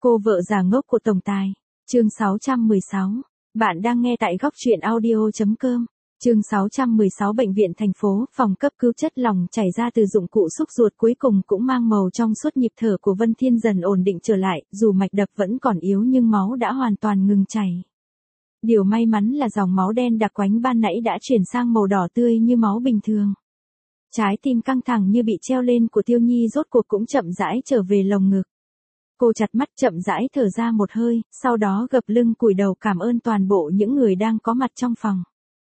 Cô vợ già ngốc của tổng tài. Chương 616. Bạn đang nghe tại góc truyện audio.com. Chương 616. Bệnh viện thành phố, phòng cấp cứu, chất lỏng chảy ra từ dụng cụ xúc ruột cuối cùng cũng mang màu trong suốt. Nhịp thở của Vân Thiên dần ổn định trở lại, dù mạch đập vẫn còn yếu nhưng máu đã hoàn toàn ngừng chảy. Điều may mắn là dòng máu đen đặc quánh ban nãy đã chuyển sang màu đỏ tươi như máu bình thường. Trái tim căng thẳng như bị treo lên của Tiêu Nhi rốt cuộc cũng chậm rãi trở về lồng ngực. Cô chặt mắt chậm rãi thở ra một hơi, sau đó gập lưng cúi đầu cảm ơn toàn bộ những người đang có mặt trong phòng.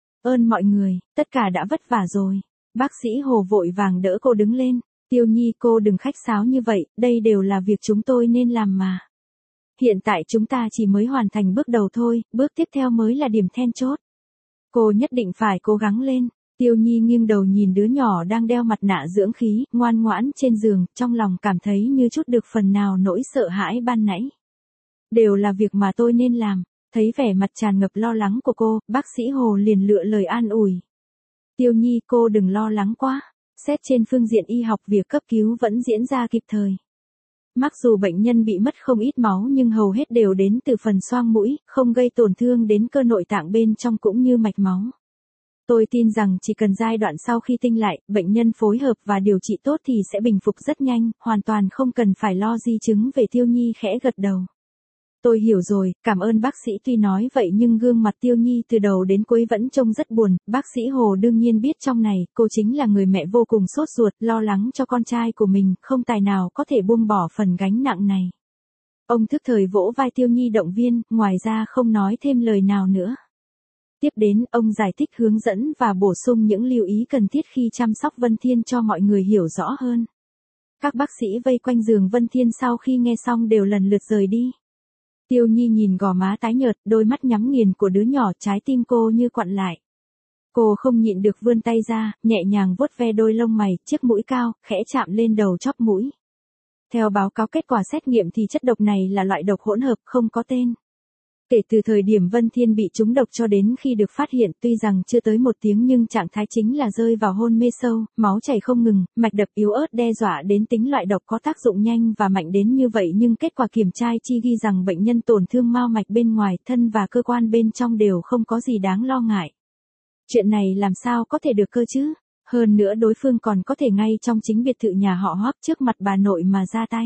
Ơn mọi người, tất cả đã vất vả rồi. Bác sĩ Hồ vội vàng đỡ cô đứng lên. Tiêu Nhi, cô đừng khách sáo như vậy, đây đều là việc chúng tôi nên làm mà. Hiện tại chúng ta chỉ mới hoàn thành bước đầu thôi, bước tiếp theo mới là điểm then chốt. Cô nhất định phải cố gắng lên. Tiêu Nhi nghiêng đầu nhìn đứa nhỏ đang đeo mặt nạ dưỡng khí, ngoan ngoãn trên giường, trong lòng cảm thấy như chút được phần nào nỗi sợ hãi ban nãy. Đều là việc mà tôi nên làm. Thấy vẻ mặt tràn ngập lo lắng của cô, bác sĩ Hồ liền lựa lời an ủi. Tiêu Nhi, cô đừng lo lắng quá. Xét trên phương diện y học, việc cấp cứu vẫn diễn ra kịp thời. Mặc dù bệnh nhân bị mất không ít máu nhưng hầu hết đều đến từ phần xoang mũi, không gây tổn thương đến cơ nội tạng bên trong cũng như mạch máu. Tôi tin rằng chỉ cần giai đoạn sau khi tinh lại, bệnh nhân phối hợp và điều trị tốt thì sẽ bình phục rất nhanh, hoàn toàn không cần phải lo di chứng về. Tiêu Nhi khẽ gật đầu. Tôi hiểu rồi, cảm ơn bác sĩ. Tuy nói vậy nhưng gương mặt Tiêu Nhi từ đầu đến cuối vẫn trông rất buồn. Bác sĩ Hồ đương nhiên biết trong này, cô chính là người mẹ vô cùng sốt ruột, lo lắng cho con trai của mình, không tài nào có thể buông bỏ phần gánh nặng này. Ông thức thời vỗ vai Tiêu Nhi động viên, ngoài ra không nói thêm lời nào nữa. Tiếp đến, ông giải thích hướng dẫn và bổ sung những lưu ý cần thiết khi chăm sóc Vân Thiên cho mọi người hiểu rõ hơn. Các bác sĩ vây quanh giường Vân Thiên sau khi nghe xong đều lần lượt rời đi. Tiêu Nhi nhìn gò má tái nhợt, đôi mắt nhắm nghiền của đứa nhỏ, trái tim cô như quặn lại. Cô không nhịn được vươn tay ra, nhẹ nhàng vuốt ve đôi lông mày, chiếc mũi cao, khẽ chạm lên đầu chóp mũi. Theo báo cáo kết quả xét nghiệm thì chất độc này là loại độc hỗn hợp không có tên. Kể từ thời điểm Vân Thiên bị trúng độc cho đến khi được phát hiện, tuy rằng chưa tới 1 tiếng nhưng trạng thái chính là rơi vào hôn mê sâu, máu chảy không ngừng, mạch đập yếu ớt, đe dọa đến tính loại độc có tác dụng nhanh và mạnh đến như vậy, nhưng kết quả kiểm tra chi ghi rằng bệnh nhân tổn thương mao mạch bên ngoài thân và cơ quan bên trong đều không có gì đáng lo ngại. Chuyện này làm sao có thể được cơ chứ? Hơn nữa đối phương còn có thể ngay trong chính biệt thự nhà họ Hoắc trước mặt bà nội mà ra tay.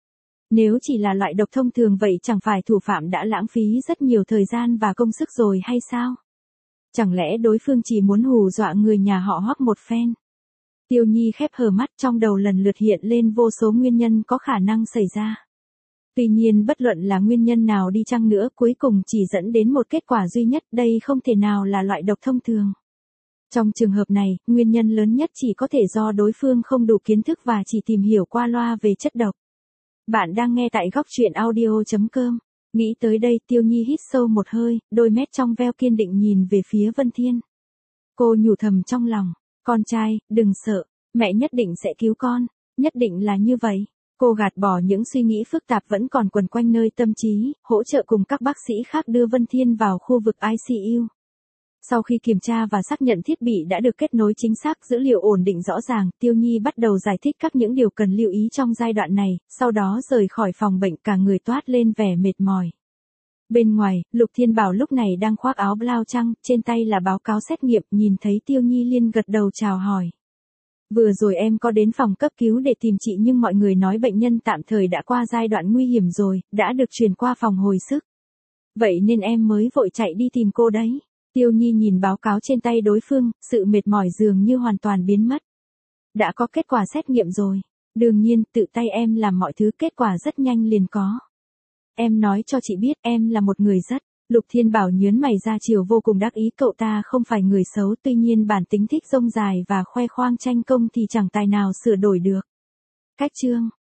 Nếu chỉ là loại độc thông thường vậy chẳng phải thủ phạm đã lãng phí rất nhiều thời gian và công sức rồi hay sao? Chẳng lẽ đối phương chỉ muốn hù dọa người nhà họ Hoắc một phen? Tiêu Nhi khép hờ mắt, trong đầu lần lượt hiện lên vô số nguyên nhân có khả năng xảy ra. Tuy nhiên bất luận là nguyên nhân nào đi chăng nữa, cuối cùng chỉ dẫn đến một kết quả duy nhất, đây không thể nào là loại độc thông thường. Trong trường hợp này, nguyên nhân lớn nhất chỉ có thể do đối phương không đủ kiến thức và chỉ tìm hiểu qua loa về chất độc. Bạn đang nghe tại góc truyện audio.com. Nghĩ tới đây, Tiêu Nhi hít sâu một hơi, đôi mét trong veo kiên định nhìn về phía Vân Thiên. Cô nhủ thầm trong lòng, con trai, đừng sợ, mẹ nhất định sẽ cứu con, nhất định là như vậy. Cô gạt bỏ những suy nghĩ phức tạp vẫn còn quẩn quanh nơi tâm trí, hỗ trợ cùng các bác sĩ khác đưa Vân Thiên vào khu vực ICU. Sau khi kiểm tra và xác nhận thiết bị đã được kết nối chính xác, dữ liệu ổn định rõ ràng, Tiêu Nhi bắt đầu giải thích các những điều cần lưu ý trong giai đoạn này, sau đó rời khỏi phòng bệnh, cả người toát lên vẻ mệt mỏi. Bên ngoài, Lục Thiên Bảo lúc này đang khoác áo blau trắng, trên tay là báo cáo xét nghiệm, nhìn thấy Tiêu Nhi liền gật đầu chào hỏi. Vừa rồi em có đến phòng cấp cứu để tìm chị nhưng mọi người nói bệnh nhân tạm thời đã qua giai đoạn nguy hiểm rồi, đã được chuyển qua phòng hồi sức. Vậy nên em mới vội chạy đi tìm cô đấy. Tiêu Nhi nhìn báo cáo trên tay đối phương, sự mệt mỏi dường như hoàn toàn biến mất. Đã có kết quả xét nghiệm rồi. Đương nhiên, tự tay em làm mọi thứ, kết quả rất nhanh liền có. Em nói cho chị biết, em là một người rất. Lục Thiên Bảo nhướng mày ra chiều vô cùng đắc ý, cậu ta không phải người xấu, tuy nhiên bản tính thích rông dài và khoe khoang tranh công thì chẳng tài nào sửa đổi được. Cách chương